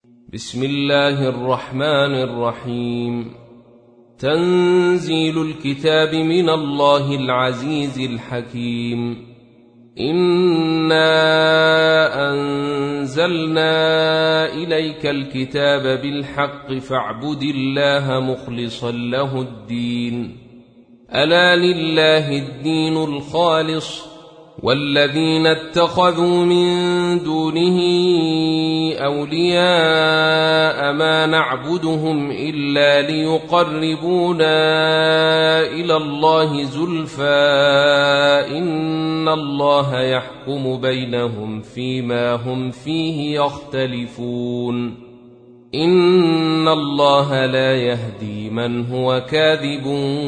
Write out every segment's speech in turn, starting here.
بسم الله الرحمن الرحيم. تنزيل الكتاب من الله العزيز الحكيم. إنا أنزلنا إليك الكتاب بالحق فاعبد الله مخلصا له الدين. ألا لله الدين الخالص، والذين اتخذوا من دونه أولياء ما نعبدهم إلا ليقربونا إلى الله زلفى إن الله يحكم بينهم فيما هم فيه يختلفون. إن الله لا يهدي من هو كاذب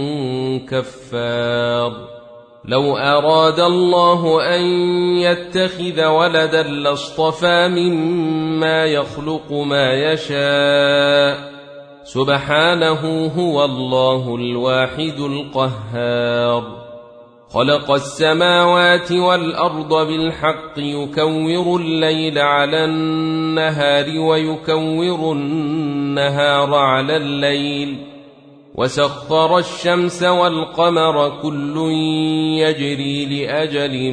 كفار. لو أراد الله أن يتخذ ولدا لاصطفى مما يخلق ما يشاء، سبحانه هو الله الواحد القهار. خلق السماوات والأرض بالحق يكور الليل على النهار ويكور النهار على الليل، وسخر الشمس والقمر كل يجري لأجل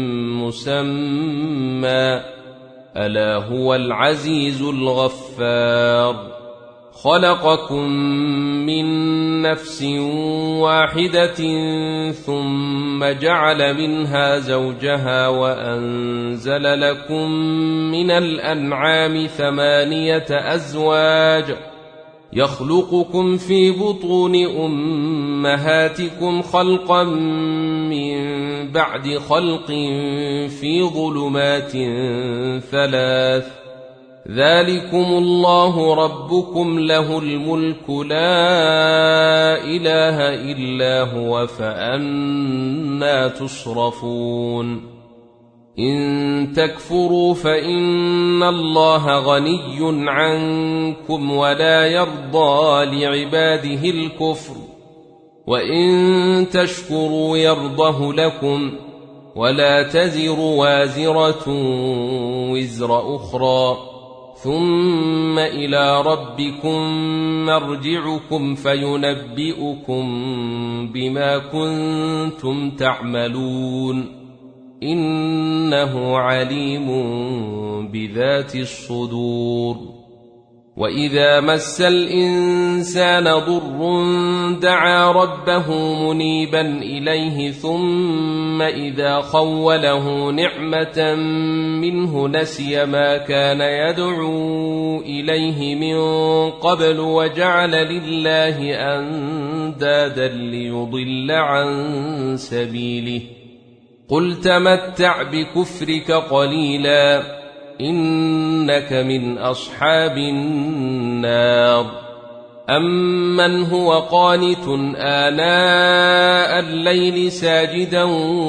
مسمى، ألا هو العزيز الغفار. خلقكم من نفس واحدة ثم جعل منها زوجها وأنزل لكم من الأنعام 8 أزواج يخلقكم في بطون أمهاتكم خلقا من بعد خلق في ظلمات 3، ذلكم الله ربكم له الملك لا إله إلا هو فأنى تصرفون. إن تكفروا فإن الله غني عنكم ولا يرضى لعباده الكفر، وإن تشكروا يرضه لكم، ولا تزر وازرة وزر أخرى، ثم إلى ربكم مرجعكم فينبئكم بما كنتم تعملون، إنه عليم بذات الصدور. وإذا مس الإنسان ضر دعا ربه منيبا إليه، ثم إذا خوله نعمة منه نسي ما كان يدعو إليه من قبل وجعل لله أندادا ليضل عن سبيله. قل تمتع بكفرك قليلا إنك من أصحاب النار. أمن هو قانت آناء الليل ساجدا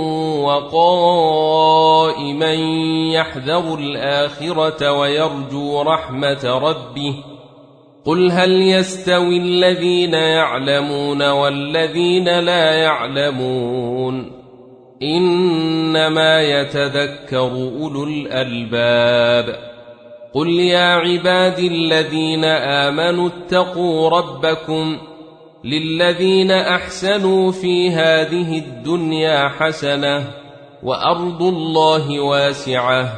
وقائما يحذر الآخرة ويرجو رحمة ربه، قل هل يستوي الذين يعلمون والذين لا يعلمون، إنما يتذكر أولو الألباب. قل يا عبادي الذين آمنوا اتقوا ربكم، للذين أحسنوا في هذه الدنيا حسنة وأرض الله واسعة،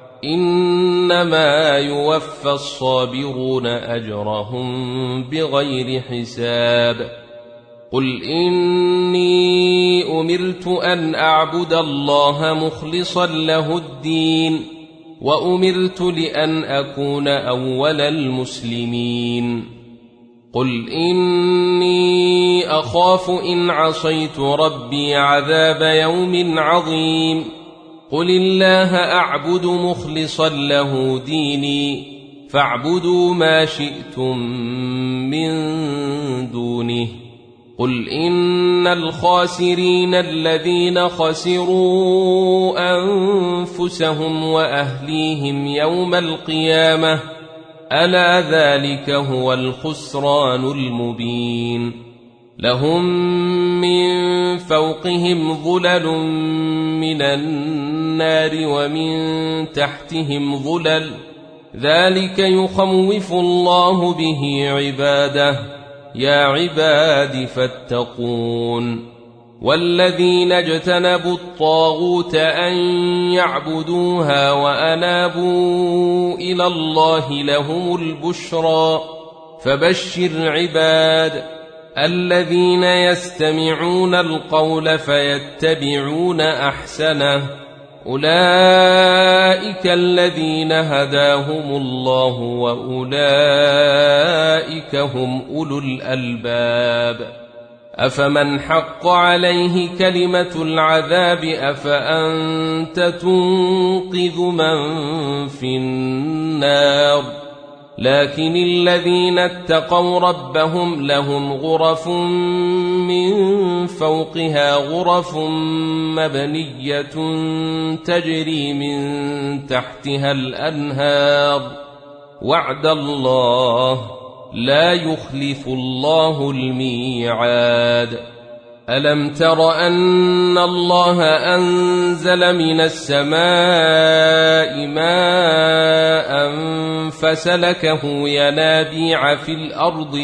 إنما يوفى الصابرون أجرهم بغير حساب. قل إني أمرت أن أعبد الله مخلصا له الدين، وأمرت لأن أكون أول المسلمين. قل إني أخاف إن عصيت ربي عذاب يوم عظيم. قل الله أعبد مخلصا له ديني، فاعبدوا ما شئتم من دونه. قل إن الخاسرين الذين خسروا أنفسهم وأهليهم يوم القيامة، ألا ذلك هو الخسران المبين. لهم من فوقهم ظلل من النار ومن تحتهم ظلل، ذلك يخوف الله به عباده يا عباد فاتقون والذين اجتنبوا الطاغوت أن يعبدوها وأنابوا إلى الله لهم البشرى فبشر عباد الذين يستمعون القول فيتبعون أحسنه أولئك الذين هداهم الله وأولئك هم أولو الألباب أفمن حق عليه كلمة العذاب أفأنت تنقذ من في النار لكن الذين اتقوا ربهم لهم غرف من فوقها غرف مبنية تجري من تحتها الأنهار وعد الله لا يخلف الله الميعاد ألم تر أن الله أنزل من السماء ماء فسلكه ينابيع في الأرض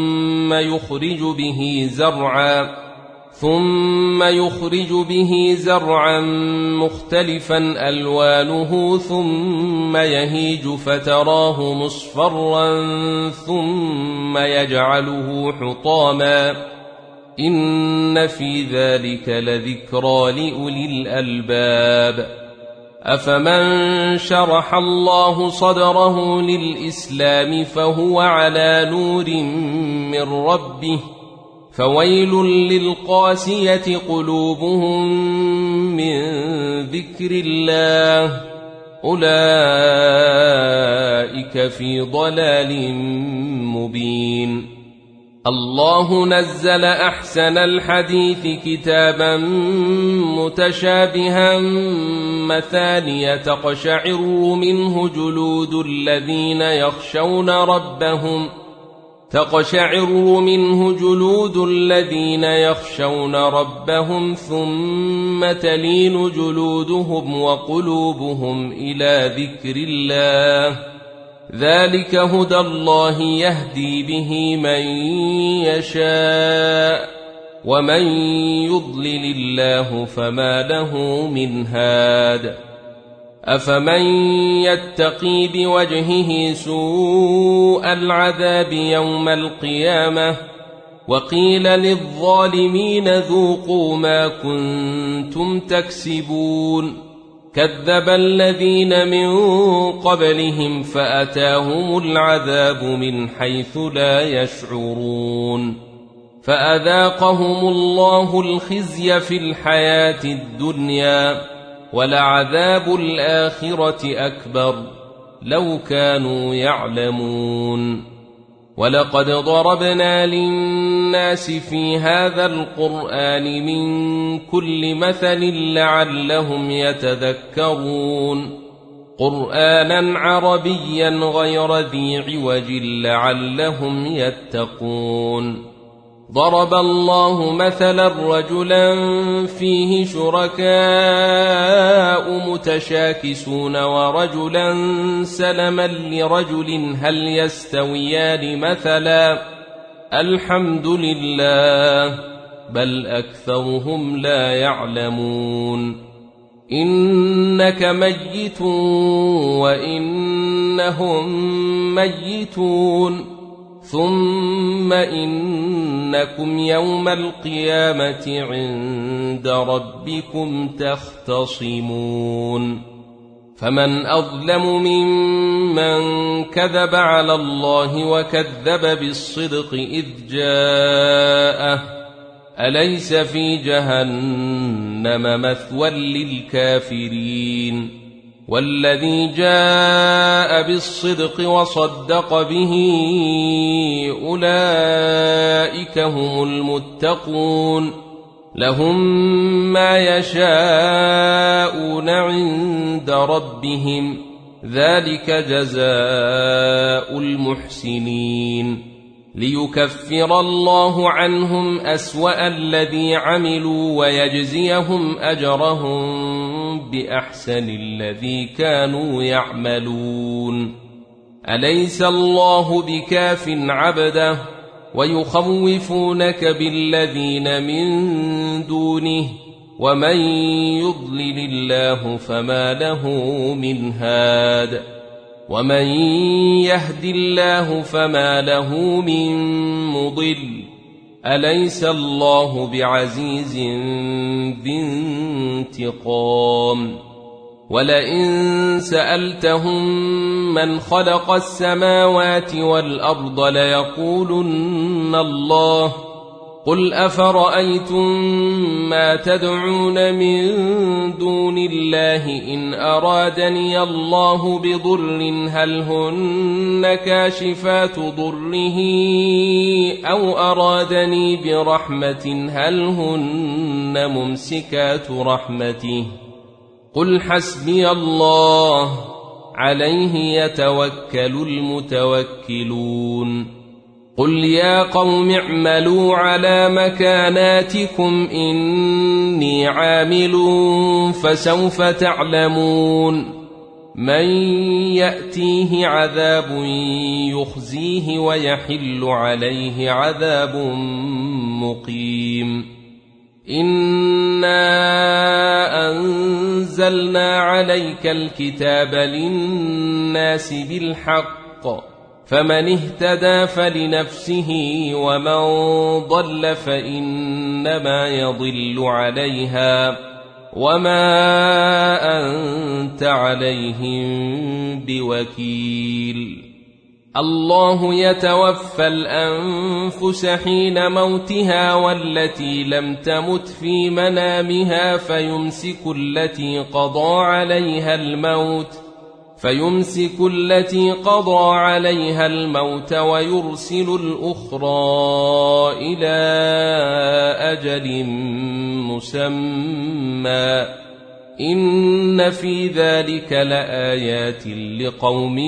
ثم يخرج به زرعا مختلفا ألوانه ثم يهيج فتراه مصفرا ثم يجعله حطاما إن في ذلك لذكرى لأولي الألباب أفمن شرح الله صدره للإسلام فهو على نور من ربه فويل للقاسية قلوبهم من ذكر الله أولئك في ضلال مبين الله نزل أحسن الحديث كتابا متشابها مثانية تقشعر منه جلود الذين يخشون ربهم ثم تلين جلودهم وقلوبهم إلى ذكر الله ذلك هدى الله يهدي به من يشاء ومن يضلل الله فما له من هاد أفمن يتقي بوجهه سوء العذاب يوم القيامة وقيل للظالمين ذوقوا ما كنتم تكسبون كذب الذين من قبلهم فأتاهم العذاب من حيث لا يشعرون فأذاقهم الله الخزي في الحياة الدنيا ولعذاب الآخرة أكبر لو كانوا يعلمون ولقد ضربنا للناس في هذا القرآن من كل مثل لعلهم يتذكرون قرآنا عربيا غير ذي عوج لعلهم يتقون ضرب الله مثلا رجلا فيه شركاء متشاكسون ورجلا سلما لرجل هل يستويان مثلا الحمد لله بل أكثرهم لا يعلمون إنك ميت وإنهم ميتون ثم إنكم يوم القيامة عند ربكم تختصمون فمن أظلم ممن كذب على الله وكذب بالصدق إذ جاءه أليس في جهنم مثوى للكافرين والذي جاء بالصدق وصدق به أولئك هم المتقون لهم ما يشاءون عند ربهم ذلك جزاء المحسنين ليكفر الله عنهم أسوأ الذي عملوا ويجزيهم أجرهم بأحسن الذي كانوا يعملون أليس الله بكاف عبده ويخوفونك بالذين من دونه ومن يضلل الله فما له من هاد ومن يهد الله فما له من مضل أليس الله بعزيز ذي انتقام ولئن سألتهم من خلق السماوات والأرض ليقولن الله قل أفرأيتم ما تدعون من دون الله إن أرادني الله بضر هل هن كاشفات ضره أو أرادني برحمة هل هن ممسكات رحمته قل حسبي الله عليه يتوكل المتوكلون قل يا قوم اعملوا على مكاناتكم إني عامل فسوف تعلمون من يأتيه عذاب يخزيه ويحل عليه عذاب مقيم إنا أنزلنا عليك الكتاب للناس بالحق فمن اهتدى فلنفسه ومن ضل فإنما يضل عليها وما أنت عليهم بوكيل الله يتوفى الأنفس حين موتها والتي لم تمت في منامها فيمسك التي قضى عليها الموت ويرسل الأخرى إلى أجل مسمى إن في ذلك لآيات لقوم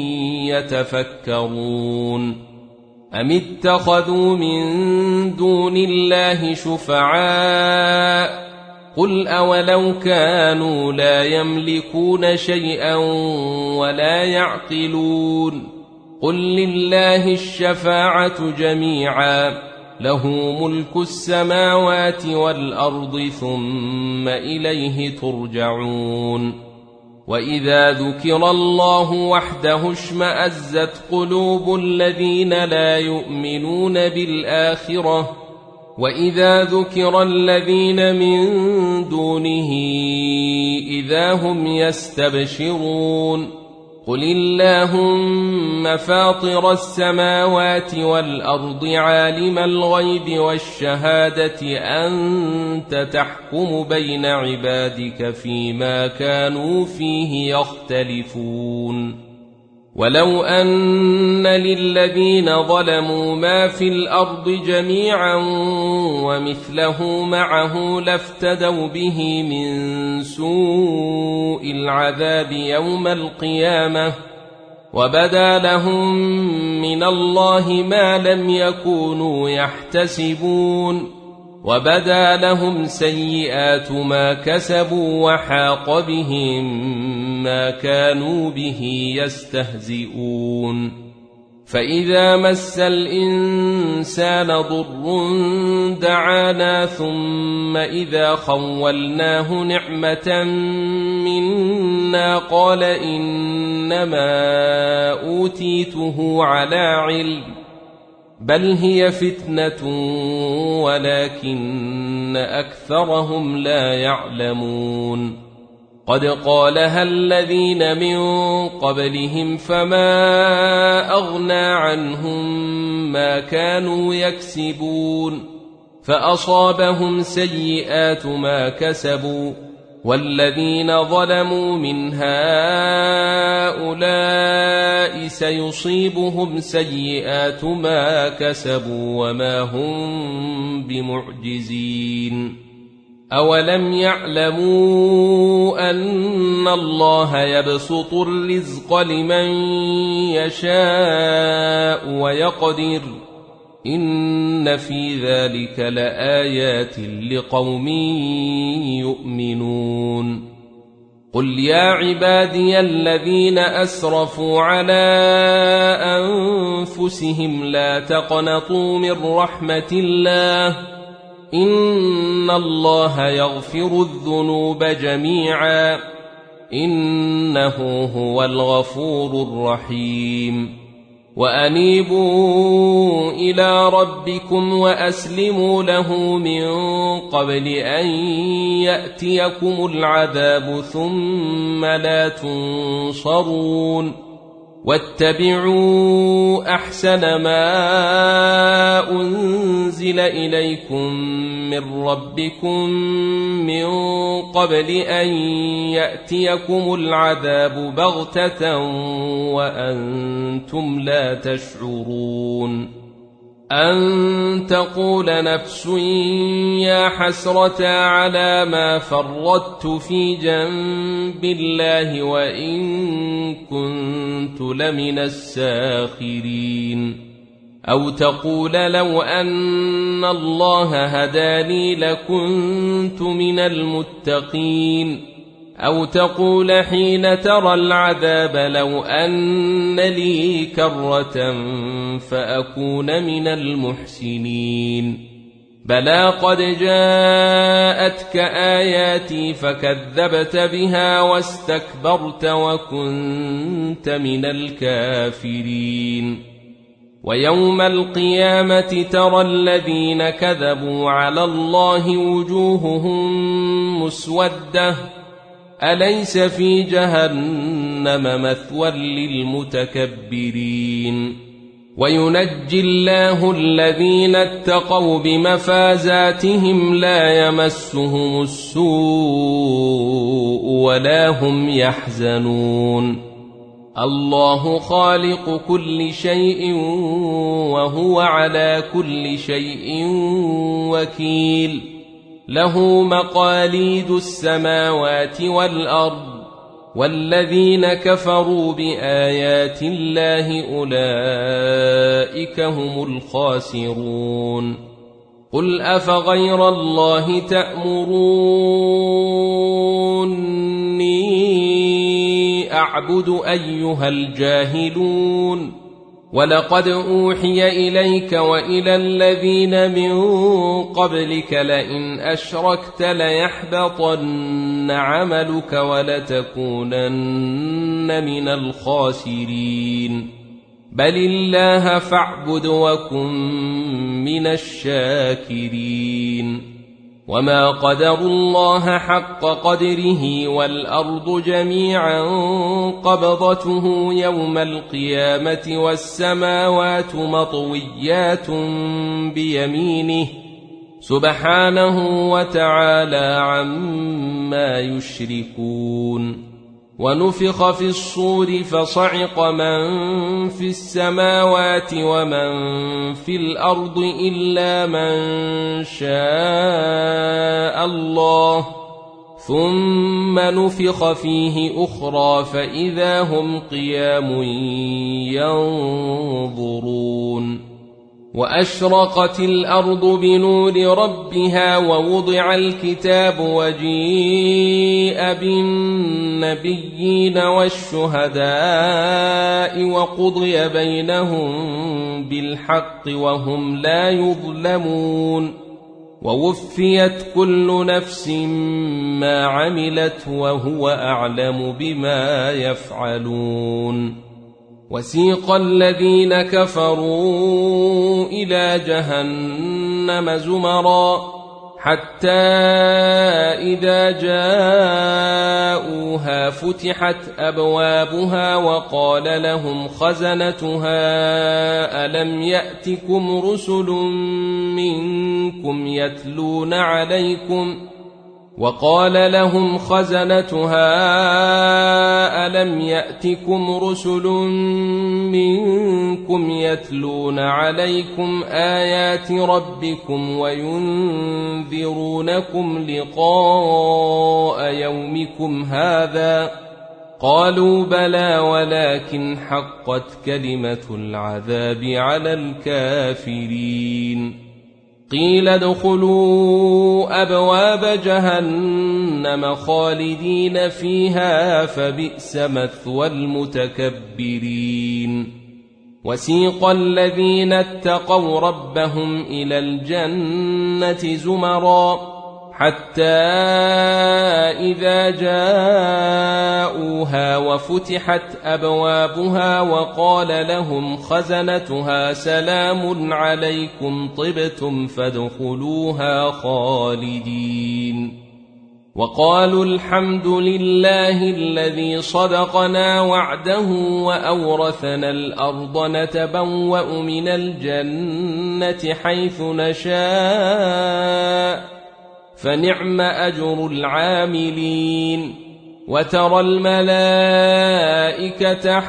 يتفكرون أم اتخذوا من دون الله شفعاء قل أولو كانوا لا يملكون شيئا ولا يعقلون قل لله الشفاعة جميعا له ملك السماوات والأرض ثم إليه ترجعون وإذا ذكر الله وحده اشمأزت قلوب الذين لا يؤمنون بالآخرة وإذا ذكر الذين من دونه إذا هم يستبشرون قل اللهم فاطر السماوات والأرض عالم الغيب والشهادة أنت تحكم بين عبادك فيما كانوا فيه يختلفون ولو أن للذين ظلموا ما في الأرض جميعا ومثله معه لافتدوا به من سوء العذاب يوم القيامة وبدا لهم من الله ما لم يكونوا يحتسبون وبدا لهم سيئات ما كسبوا وحاق بهم ما كانوا به يستهزئون فإذا مس الإنسان ضر دعانا ثم إذا خولناه نعمة منا قال إنما أوتيته على علم بل هي فتنة ولكن أكثرهم لا يعلمون قد قالها الذين من قبلهم فما أغنى عنهم ما كانوا يكسبون فأصابهم سيئات ما كسبوا والذين ظلموا من هؤلاء سيصيبهم سيئات ما كسبوا وما هم بمعجزين أولم يعلموا أن الله يبسط الرزق لمن يشاء ويقدر إن في ذلك لآيات لقوم يؤمنون قل يا عبادي الذين أسرفوا على أنفسهم لا تقنطوا من رحمة الله إن الله يغفر الذنوب جميعا إنه هو الغفور الرحيم وأنيبوا إلى ربكم وأسلموا له من قبل أن يأتيكم العذاب ثم لا تنصرون واتبعوا أحسن ما أنزل إليكم من ربكم من قبل أن يأتيكم العذاب بغتة وأنتم لا تشعرون أن تقول نفس يا حسرة على ما فرطت في جنب الله وإن كنت لمن الساخرين أو تقول لو أن الله هداني لكنت من المتقين أو تقول حين ترى العذاب لو أن لي كرة فأكون من المحسنين بلى قد جاءتك آياتي فكذبت بها واستكبرت وكنت من الكافرين ويوم القيامة ترى الذين كذبوا على الله وجوههم مسودة أليس في جهنم مثوى للمتكبرين وينجي الله الذين اتقوا بمفازاتهم لا يمسهم السوء ولا هم يحزنون الله خالق كل شيء وهو على كل شيء وكيل له مقاليد السماوات والأرض والذين كفروا بآيات الله أولئك هم الخاسرون قل أفغير الله تأمروني أعبد أيها الجاهلون ولقد أوحي إليك وإلى الذين من قبلك لئن أشركت ليحبطن عملك ولتكونن من الخاسرين بل الله فاعبد وكن من الشاكرين وما قدروا الله حق قدره والأرض جميعا قبضته يوم القيامة والسماوات مطويات بيمينه سبحانه وتعالى عما يشركون ونفخ في الصور فصعق من في السماوات ومن في الأرض إلا من شاء الله ثم نفخ فيه أخرى فإذا هم قيام ينظرون وأشرقت الأرض بنور ربها ووضع الكتاب وجيء بالنبيين والشهداء وقضي بينهم بالحق وهم لا يظلمون ووفيت كل نفس ما عملت وهو أعلم بما يفعلون وسيق الذين كفروا إلى جهنم زمرا حتى إذا جاءوها فتحت أبوابها وقال لهم خزنتها ألم يأتكم رسل منكم يتلون عليكم وقال لهم خزنتها ألم يأتكم رسل منكم يتلون عليكم آيات ربكم وينذرونكم لقاء يومكم هذا قالوا بلى ولكن حقت كلمة العذاب على الكافرين قيل ادخلوا أبواب جهنم خالدين فيها فبئس مثوى المتكبرين وسيق الذين اتقوا ربهم إلى الجنة زمرا حتى إذا جاءوها وفتحت أبوابها وقال لهم خزنتها سلام عليكم طبتم فادخلوها خالدين وقالوا الحمد لله الذي صدقنا وعده وأورثنا الأرض نتبوأ من الجنة حيث نشاء فنعم أجر العاملين وترى الملائكة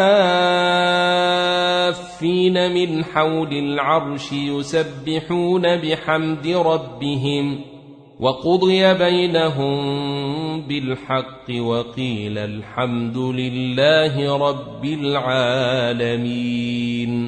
حافين من حول العرش يسبحون بحمد ربهم وقضي بينهم بالحق وقيل الحمد لله رب العالمين.